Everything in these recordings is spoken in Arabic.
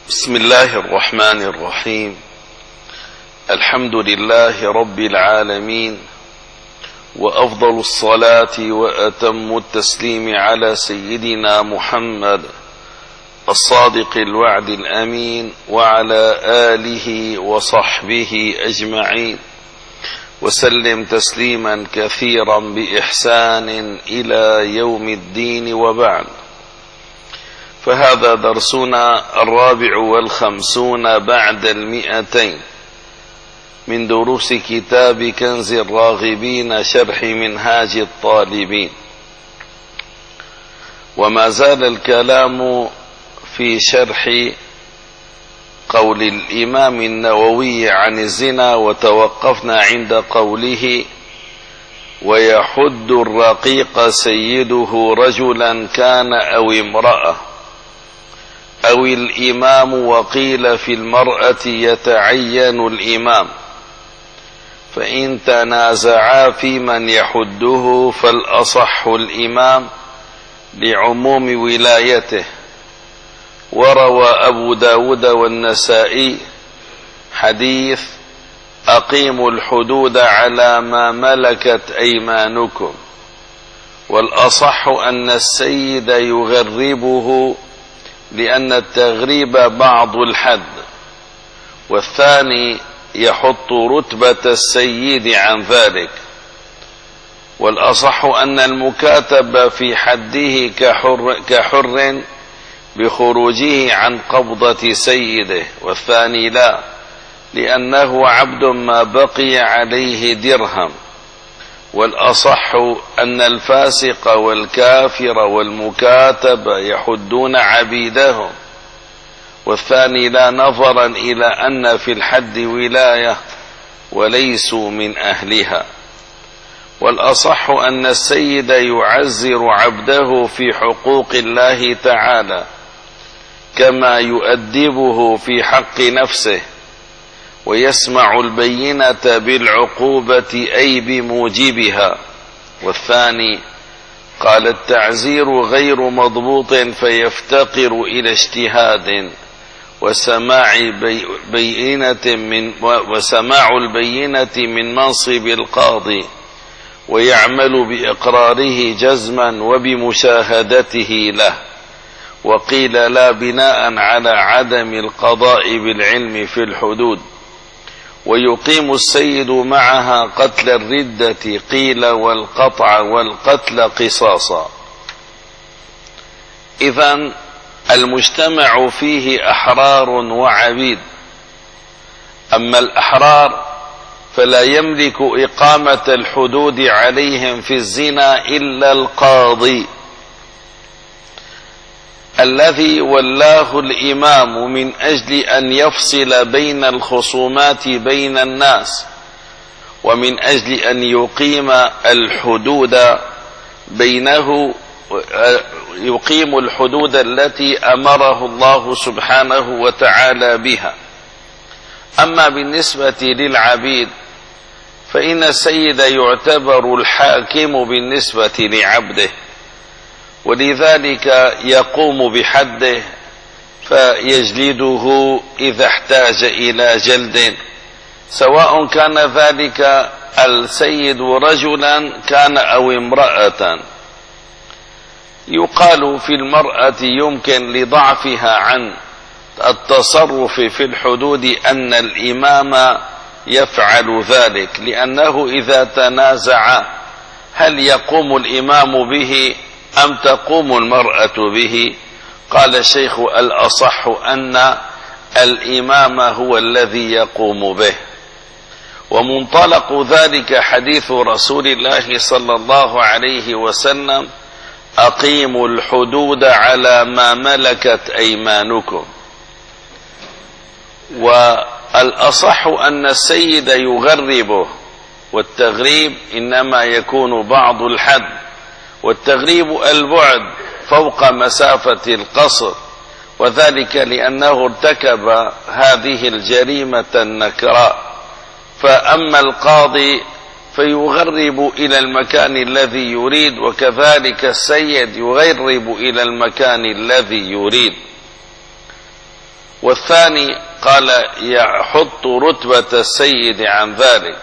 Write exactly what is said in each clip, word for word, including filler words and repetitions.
بسم الله الرحمن الرحيم. الحمد لله رب العالمين، وأفضل الصلاة وأتم التسليم على سيدنا محمد الصادق الوعد الأمين، وعلى آله وصحبه أجمعين، وسلم تسليما كثيرا بإحسان إلى يوم الدين، وبعد. فهذا درسنا الرابع والخمسون بعد المئتين من دروس كتاب كنز الراغبين شرح منهاج الطالبين، وما زال الكلام في شرح قول الإمام النووي عن الزنا، وتوقفنا عند قوله: ويحد الرقيق سيده رجلا كان أو امرأة أو الإمام، وقيل في المرأة يتعين الإمام، فإن تنازعا في من يحده فالأصح الإمام لعموم ولايته. وروى أبو داود والنسائي حديث: أقيموا الحدود على ما ملكت أيمانكم، والأصح أن السيد يغربه لأن التغريب بعض الحد، والثاني يحط رتبة السيد عن ذلك. والأصح أن المكاتب في حده كحر, كحر بخروجه عن قبضة سيده، والثاني لا، لأنه عبد ما بقي عليه درهم. والأصح أن الفاسق والكافر والمكاتب يحدون عبيدهم، والثاني لا، نظرا إلى أن في الحد ولاية وليسوا من أهلها. والأصح أن السيد يعزر عبده في حقوق الله تعالى كما يؤدبه في حق نفسه، ويسمع البينة بالعقوبة أي بموجبها. والثاني قال: التعزير غير مضبوط فيفتقر إلى اجتهاد وسماع بينة من وسماع البينة من منصب القاضي، ويعمل بإقراره جزما وبمشاهدته له. وقيل لا، بناء على عدم القضاء بالعلم في الحدود، ويقيم السيد معها قتل الردة، قيل والقطع والقتل قصاصا. إذن المجتمع فيه أحرار وعبيد. أما الأحرار فلا يملك إقامة الحدود عليهم في الزنا إلا القاضي الذي ولاه الإمام من أجل أن يفصل بين الخصومات بين الناس، ومن أجل أن يقيم الحدود بينه، يقيم الحدود التي أمره الله سبحانه وتعالى بها. أما بالنسبة للعبيد فإن السيد يعتبر الحاكم بالنسبة لعبده، ولذلك يقوم بحده فيجلده إذا احتاج إلى جلد، سواء كان ذلك السيد رجلا كان أو امرأة. يقال في المرأة يمكن لضعفها عن التصرف في الحدود أن الإمام يفعل ذلك، لأنه إذا تنازع هل يقوم الإمام به أم تقوم المرأة به؟ قال الشيخ: الأصح أن الإمام هو الذي يقوم به. ومنطلق ذلك حديث رسول الله صلى الله عليه وسلم: أقيموا الحدود على ما ملكت أيمانكم. والأصح أن السيد يغربه، والتغريب إنما يكون بعض الحد، والتغريب البعد فوق مسافة القصر، وذلك لأنه ارتكب هذه الجريمة النكراء. فأما القاضي فيغرب إلى المكان الذي يريد، وكذلك السيد يغرب إلى المكان الذي يريد. والثاني قال يحط رتبة السيد عن ذلك.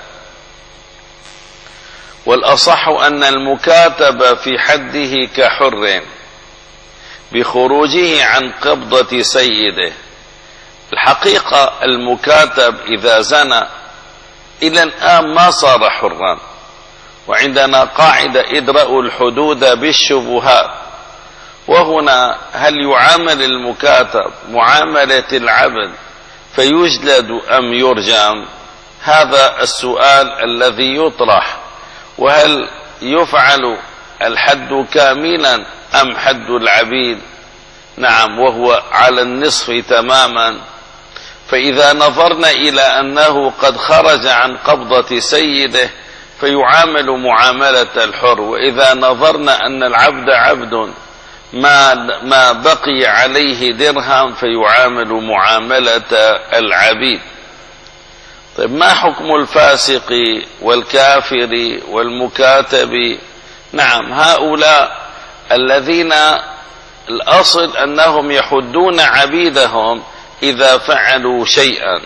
والأصح أن المكاتب في حده كحر بخروجه عن قبضة سيده. الحقيقة المكاتب إذا زنى إلى الآن ما صار حرا، وعندنا قاعدة ادرأوا الحدود بالشبهات. وهنا هل يعامل المكاتب معاملة العبد فيجلد أم يرجم؟ هذا السؤال الذي يطرح. وهل يفعل الحد كاملا أم حد العبيد؟ نعم، وهو على النصف تماما. فإذا نظرنا إلى أنه قد خرج عن قبضة سيده فيعامل معاملة الحر، وإذا نظرنا أن العبد عبد ما ما بقي عليه درهم فيعامل معاملة العبيد. طيب، ما حكم الفاسق والكافر والمكاتب؟ نعم، هؤلاء الذين الأصل أنهم يحدون عبيدهم إذا فعلوا شيئا.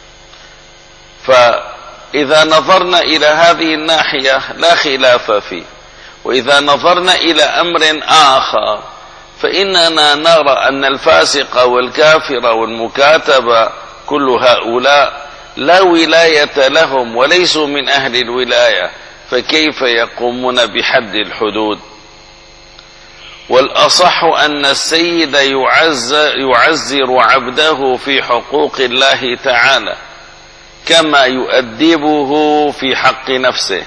فإذا نظرنا إلى هذه الناحية لا خلاف فيه. وإذا نظرنا إلى أمر آخر فإننا نرى أن الفاسق والكافر والمكاتب كل هؤلاء لا ولاية لهم وليسوا من أهل الولاية، فكيف يقومون بحد الحدود؟ والأصح أن السيد يعزر عبده في حقوق الله تعالى كما يؤدبه في حق نفسه،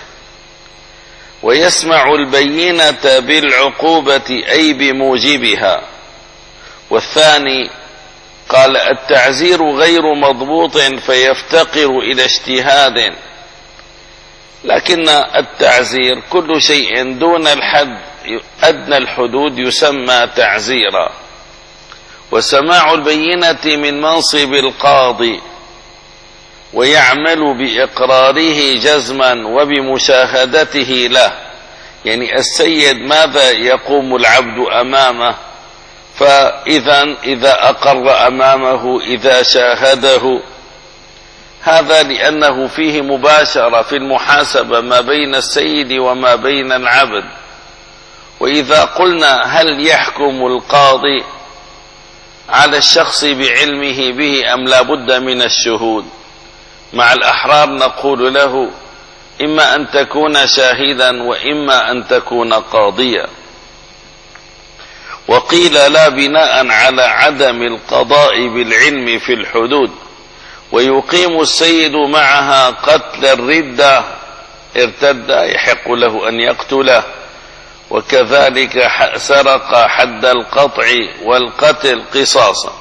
ويسمع البينة بالعقوبة أي بموجبها. والثاني قال التعزير غير مضبوط فيفتقر إلى اجتهاد، لكن التعزير كل شيء دون الحد أدنى الحدود يسمى تعزيرا. وسماع البينة من منصب القاضي ويعمل بإقراره جزما وبمشاهدته له. يعني السيد ماذا يقوم العبد أمامه؟ فإذا إذا أقر أمامه، إذا شاهده، هذا لأنه فيه مباشرة في المحاسبة ما بين السيد وما بين العبد. وإذا قلنا هل يحكم القاضي على الشخص بعلمه به أم لا بد من الشهود؟ مع الأحرار نقول له إما أن تكون شاهدا وإما أن تكون قاضيا. وقيل لا بناء على عدم القضاء بالعلم في الحدود، ويقيم السيد معها قتل الردة ارتد يحق له أن يقتله، وكذلك سرق حد القطع والقتل قصاصا.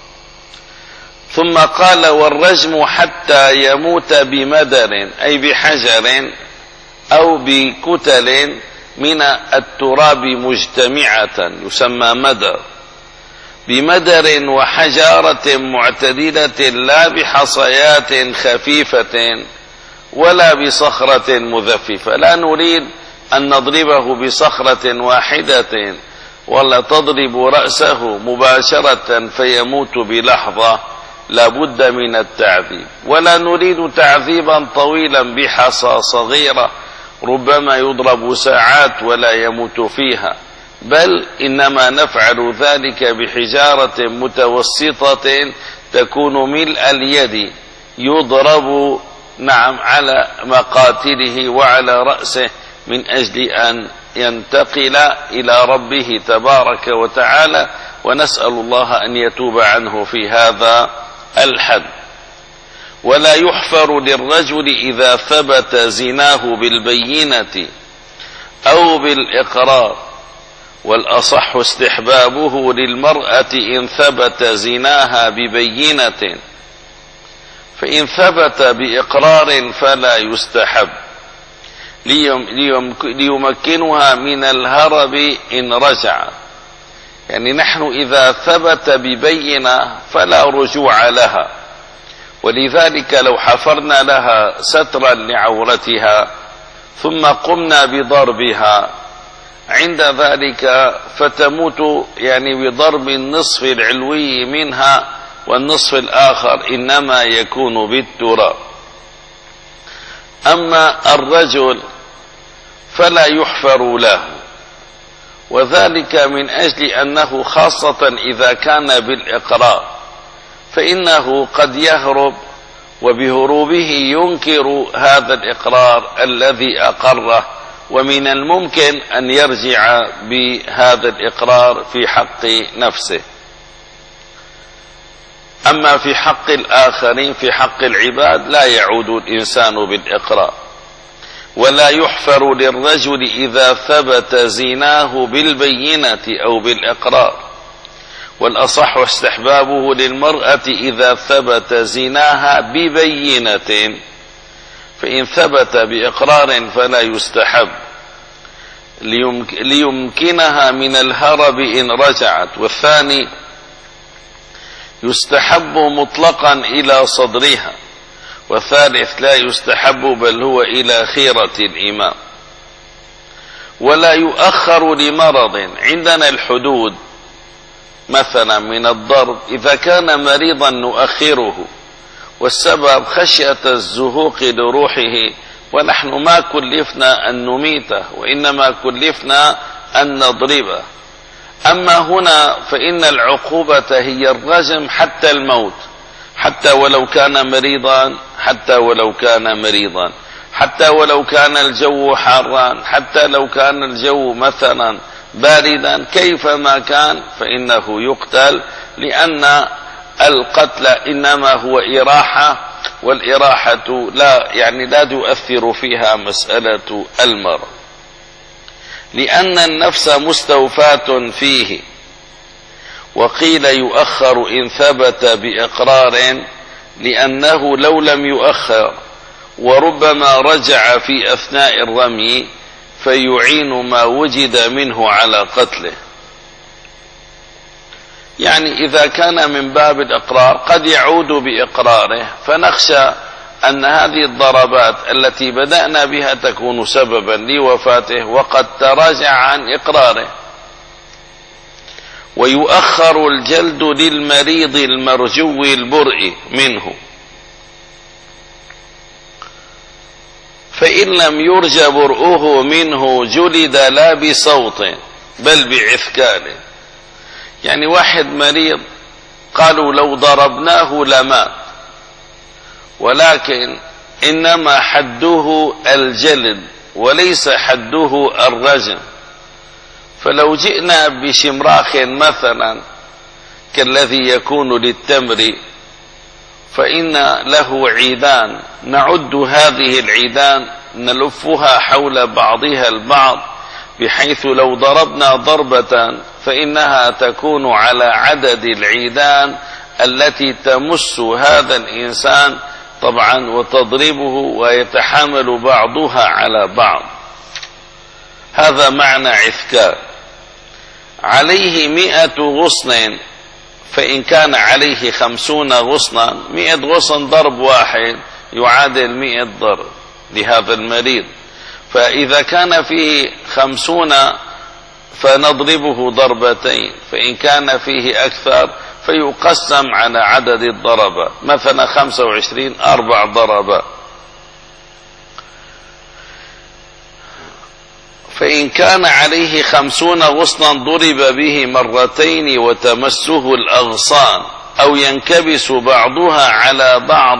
ثم قال والرجم حتى يموت بمدر أي بحجر أو بكتل من التراب مجتمعة يسمى مدر، بمدر وحجارة معتدلة لا بحصيات خفيفة ولا بصخرة مذففة. لا نريد أن نضربه بصخرة واحدة ولا تضرب رأسه مباشرة فيموت بلحظة، لا بد من التعذيب. ولا نريد تعذيبا طويلا بحصى صغيرة ربما يضرب ساعات ولا يموت فيها، بل إنما نفعل ذلك بحجارة متوسطة تكون ملء اليد يضرب نعم على مقاتله وعلى رأسه من أجل أن ينتقل إلى ربه تبارك وتعالى، ونسأل الله أن يتوب عنه في هذا الحد. ولا يحفر للرجل إذا ثبت زناه بالبينة أو بالإقرار، والأصح استحبابه للمرأة إن ثبت زناها ببينة، فإن ثبت بإقرار فلا يستحب ليمكنها من الهرب إن رجع. يعني نحن إذا ثبت ببينة فلا رجوع لها، ولذلك لو حفرنا لها سترا لعورتها ثم قمنا بضربها عند ذلك فتموت يعني بضرب النصف العلوي منها والنصف الآخر إنما يكون بالتراب. أما الرجل فلا يحفر له، وذلك من أجل أنه خاصة إذا كان بالإقرار، فإنه قد يهرب وبهروبه ينكر هذا الإقرار الذي أقره، ومن الممكن أن يرجع بهذا الإقرار في حق نفسه. أما في حق الآخرين، في حق العباد، لا يعود الإنسان بالإقرار. ولا يحفر للرجل إذا ثبت زناه بالبينة أو بالإقرار، والأصح استحبابه للمرأة إذا ثبت زناها ببينة، فإن ثبت بإقرار فلا يستحب ليمكنها من الهرب إن رجعت. والثاني يستحب مطلقا إلى صدرها، والثالث لا يستحب بل هو إلى خيرة الإمام. ولا يؤخر لمرض، عندنا الحدود مثلا من الضرب إذا كان مريضا نؤخره، والسبب خشية الزهوق لروحه، ونحن ما كلفنا أن نميته وإنما كلفنا أن نضربه. أما هنا فإن العقوبة هي الرجم حتى الموت، حتى ولو كان مريضا، حتى ولو كان مريضا حتى ولو كان الجو حارا، حتى لو كان الجو مثلا باردا، كيفما كان فإنه يقتل، لأن القتل إنما هو إراحة، والإراحة لا يعني لا تؤثر فيها مسألة المرض، لأن النفس مستوفاة فيه. وقيل يؤخر إن ثبت بإقرار، لأنه لو لم يؤخر وربما رجع في أثناء الرمي فيعين ما وجد منه على قتله. يعني إذا كان من باب الإقرار قد يعود بإقراره، فنخشى أن هذه الضربات التي بدأنا بها تكون سببا لوفاته وقد تراجع عن إقراره. ويؤخر الجلد للمريض المرجو البرء منه، فإن لم يرج برؤه منه جلد لا بصوت بل بعثكال. يعني واحد مريض قالوا لو ضربناه لمات، ولكن إنما حده الجلد وليس حده الرجم، فلو جئنا بشمراخ مثلا كالذي يكون للتمر فإن له عيدان، نعد هذه العيدان نلفها حول بعضها البعض، بحيث لو ضربنا ضربة فإنها تكون على عدد العيدان التي تمس هذا الإنسان طبعا وتضربه، ويتحامل بعضها على بعض. هذا معنى عثكال. عليه مئة غصن، فإن كان عليه خمسون غصنا، مئة غصن ضرب واحد يعادل مئة ضرب لهذا المريض. فإذا كان فيه خمسون فنضربه ضربتين، فإن كان فيه أكثر فيقسم على عدد الضربات، مثلا خمسة وعشرين أربع ضربات. فإن كان عليه خمسون غصنا ضرب به مرتين وتمسه الأغصان، أو ينكبس بعضها على بعض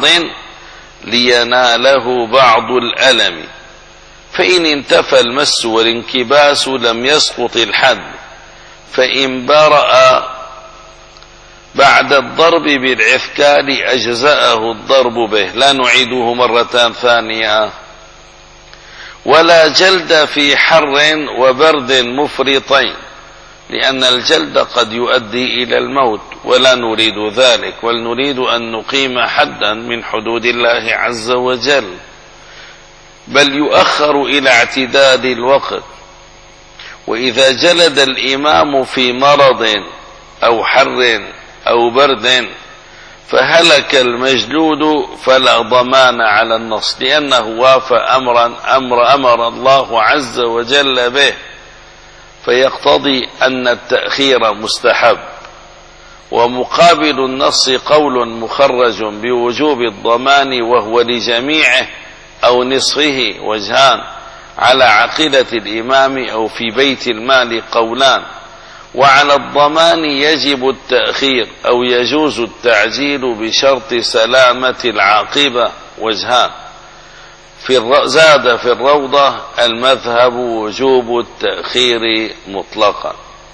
ليناله بعض الألم. فإن انتفى المس والانكباس لم يسقط الحد، فإن برأ بعد الضرب بالعثكال أجزأه الضرب به، لا نعيده مرتان ثانية. ولا جلد في حر وبرد مفرطين، لأن الجلد قد يؤدي إلى الموت، ولا نريد ذلك، ولنريد أن نقيم حدا من حدود الله عز وجل، بل يؤخر إلى اعتداد الوقت. وإذا جلد الإمام في مرض أو حر أو برد فهلك المجلود فلا ضمان على النص، لأنه وافى أمرا أمر أمر الله عز وجل به، فيقتضي أن التأخير مستحب. ومقابل النص قول مخرج بوجوب الضمان وهو لجميعه أو نصفه وجهان على عقيدة الإمام أو في بيت المال قولان، وعلى الضمان يجب التأخير أو يجوز التعجيل بشرط سلامة العاقبة وجهان. في زاد في الروضة المذهب وجوب التأخير مطلقا.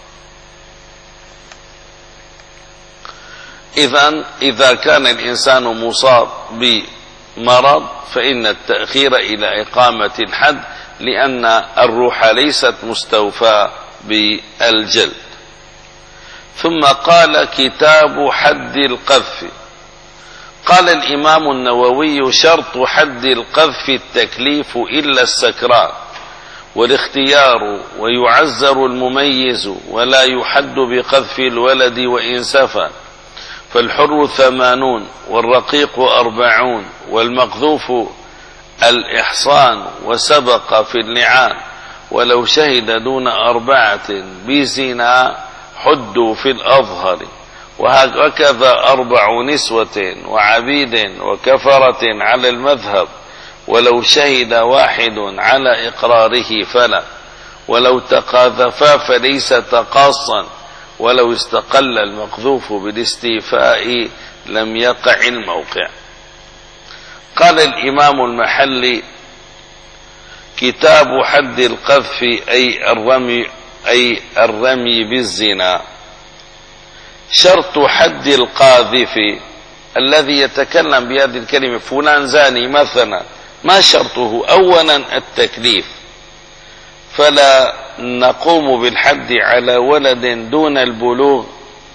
إذن إذا كان الإنسان مصاب بمرض فإن التأخير إلى إقامة الحد، لأن الروح ليست مستوفاة بالجلد. ثم قال كتاب حد القذف. قال الإمام النووي شرط حد القذف التكليف إلا السكران والاختيار، ويعزر المميز ولا يحد بقذف الولد وإن سفى، فالحر ثمانون والرقيق أربعون والمقذوف الإحصان وسبق في اللعان، ولو شهد دون أربعة بزنا حدوا في الأظهر، وهكذا أربع نسوة وعبيد وكفرة على المذهب، ولو شهد واحد على إقراره فلا، ولو تقاذفا فليس تقاصا، ولو استقل المقذوف بالاستيفاء لم يقع الموقع. قال الإمام المحلي كتاب حد القذف أي الرمي, أي الرمي بالزنا. شرط حد القاذف الذي يتكلم بهذه الكلمة فلان زاني مثلا، ما شرطه؟ أولا التكليف، فلا نقوم بالحد على ولد دون البلوغ،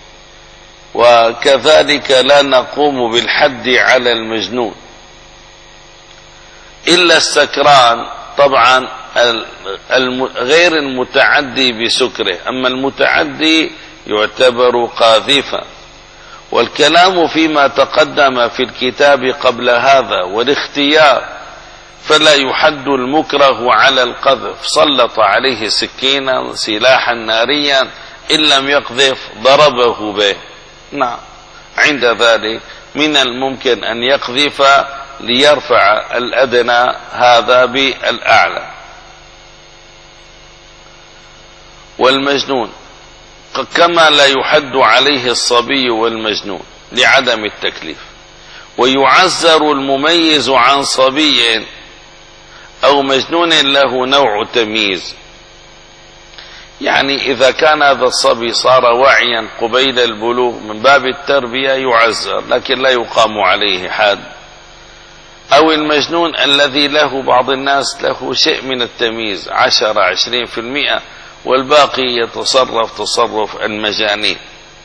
وكذلك لا نقوم بالحد على المجنون إلا السكران، طبعا غير المتعدي بسكره، أما المتعدي يعتبر قاذفا. والكلام فيما تقدم في الكتاب قبل هذا. والاختيار فلا يحد المكره على القذف، سلط عليه سكينا سلاحا ناريا إن لم يقذف ضربه به. نعم، عند ذلك من الممكن أن يقذف ليرفع الأدنى هذا بالأعلى. والمجنون كما لا يحد عليه الصبي والمجنون لعدم التكليف. ويعزر المميز عن صبي أو مجنون له نوع تمييز، يعني إذا كان هذا الصبي صار واعيا قبيل البلوغ من باب التربية يعزر لكن لا يقام عليه حد، أو المجنون الذي له بعض الناس له شيء من التمييز عشرة عشرين في المئة والباقي يتصرف تصرف المجانين.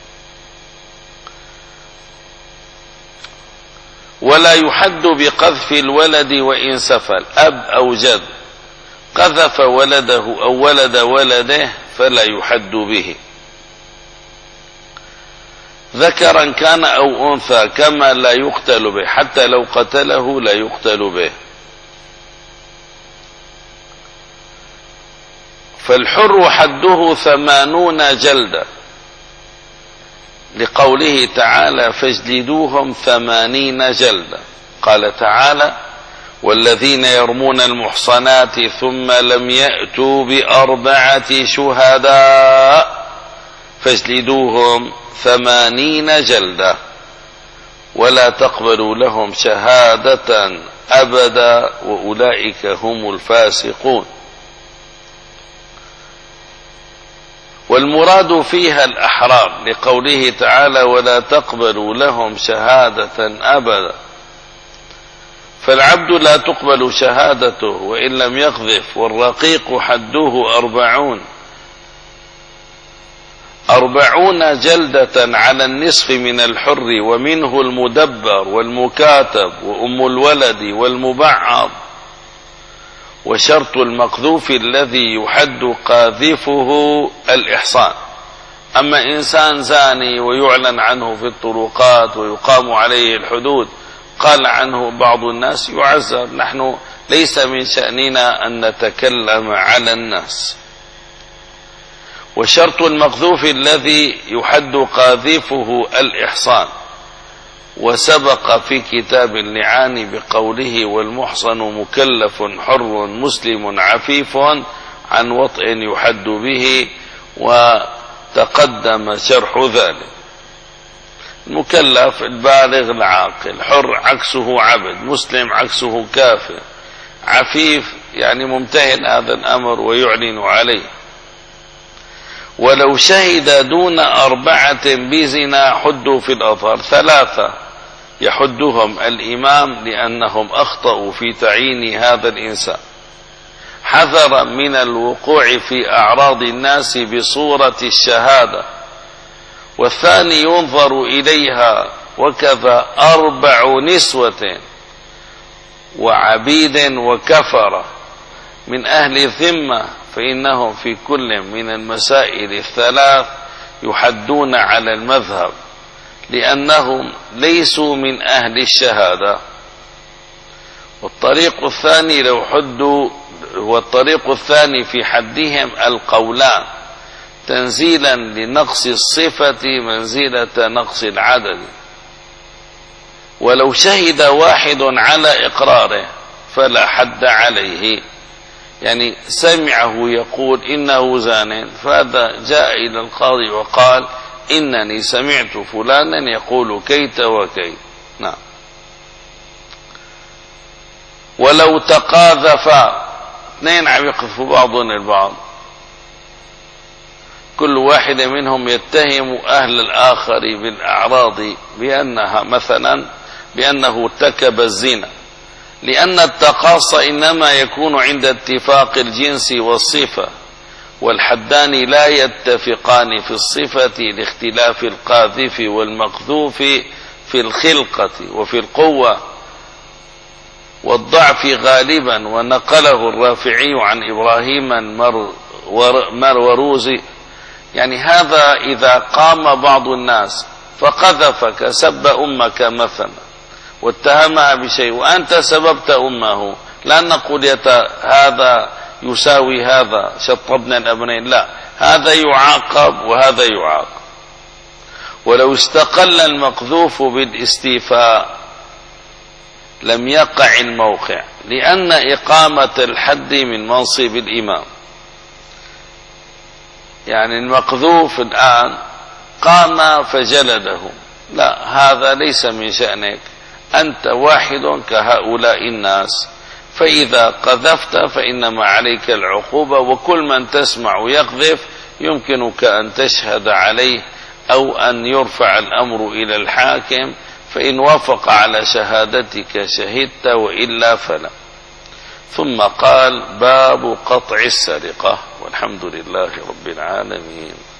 ولا يحد بقذف الولد وإن سفل، أب أو جد قذف ولده أو ولد ولده فلا يحد به، ذكرا كان أو أنثى، كما لا يقتل به، حتى لو قتله لا يقتل به. فالحر حده ثمانون جلدة، لقوله تعالى فاجلدوهم ثمانين جلدة. قال تعالى والذين يرمون المحصنات ثم لم يأتوا بأربعة شهداء فاجلدوهم ثمانين جلدة ولا تقبلوا لهم شهادة أبدا وأولئك هم الفاسقون. والمراد فيها الأحرار، لقوله تعالى ولا تقبلوا لهم شهادة أبدا، فالعبد لا تقبل شهادته وإن لم يقذف. والرقيق حده أربعون أربعون جلدة على النصف من الحر، ومنه المدبر والمكاتب وأم الولد والمبعض. وشرط المقذوف الذي يحد قاذفه الإحصان. أما إنسان زاني ويعلن عنه في الطرقات ويقام عليه الحدود، قال عنه بعض الناس يعزر، نحن ليس من شأننا أن نتكلم على الناس. وشرط المقذوف الذي يحد قاذفه الإحصان، وسبق في كتاب اللعان بقوله والمحصن مكلف حر مسلم عفيف عن وطئ يحد به، وتقدم شرح ذلك. المكلف البالغ العاقل، حر عكسه عبد، مسلم عكسه كافر، عفيف يعني ممتهن هذا الأمر ويعلن عليه. ولو شهد دون أربعة بزنا حدوا في الأظهر، ثلاثة يحدهم الإمام لأنهم أخطأوا في تعيين هذا الإنسان حذرا من الوقوع في أعراض الناس بصورة الشهادة، والثاني ينظر إليها، وكذا أربع نسوة وعبيد وكفرة من أهل الذمة، فإنهم في كل من المسائل الثلاث يحدون على المذهب لأنهم ليسوا من أهل الشهادة. والطريق الثاني لو حدوا والطريق الثاني في حدهم القولان تنزيلا لنقص الصفة منزلة نقص العدد. ولو شهد واحد على إقراره فلا حد عليه، يعني سمعه يقول إنه زان، فهذا جاء إلى القاضي وقال إنني سمعت فلانا يقول كيت وكيت. نعم. ولو تقاذفا، اثنين عم يقذفوا بعضهم البعض، كل واحد منهم يتهم أهل الآخر بالأعراض بأنها مثلا بأنه ارتكب الزنا، لأن التقاص إنما يكون عند اتفاق الجنس والصفة، والحدان لا يتفقان في الصفة لاختلاف القاذف والمقذوف في الخلقة وفي القوة والضعف غالبا. ونقله الرافعي عن إبراهيم المروروزي، يعني هذا إذا قام بعض الناس فقذفك سب أمك مثلا واتهمها بشيء وأنت سببت أمه، لا نقول هذا يساوي هذا شطبنا الأبنين، لا، هذا يعاقب وهذا يعاقب. ولو استقل المقذوف بالاستيفاء لم يقع الموقع، لأن إقامة الحد من منصب الإمام. يعني المقذوف الآن قام فجلده، لا، هذا ليس من شأنك، أنت واحد كهؤلاء الناس، فإذا قذفت فإنما عليك العقوبة، وكل من تسمع يقذف يمكنك أن تشهد عليه أو أن يرفع الأمر إلى الحاكم، فإن وافق على شهادتك شهدت وإلا فلا. ثم قال باب قطع السرقة، والحمد لله رب العالمين.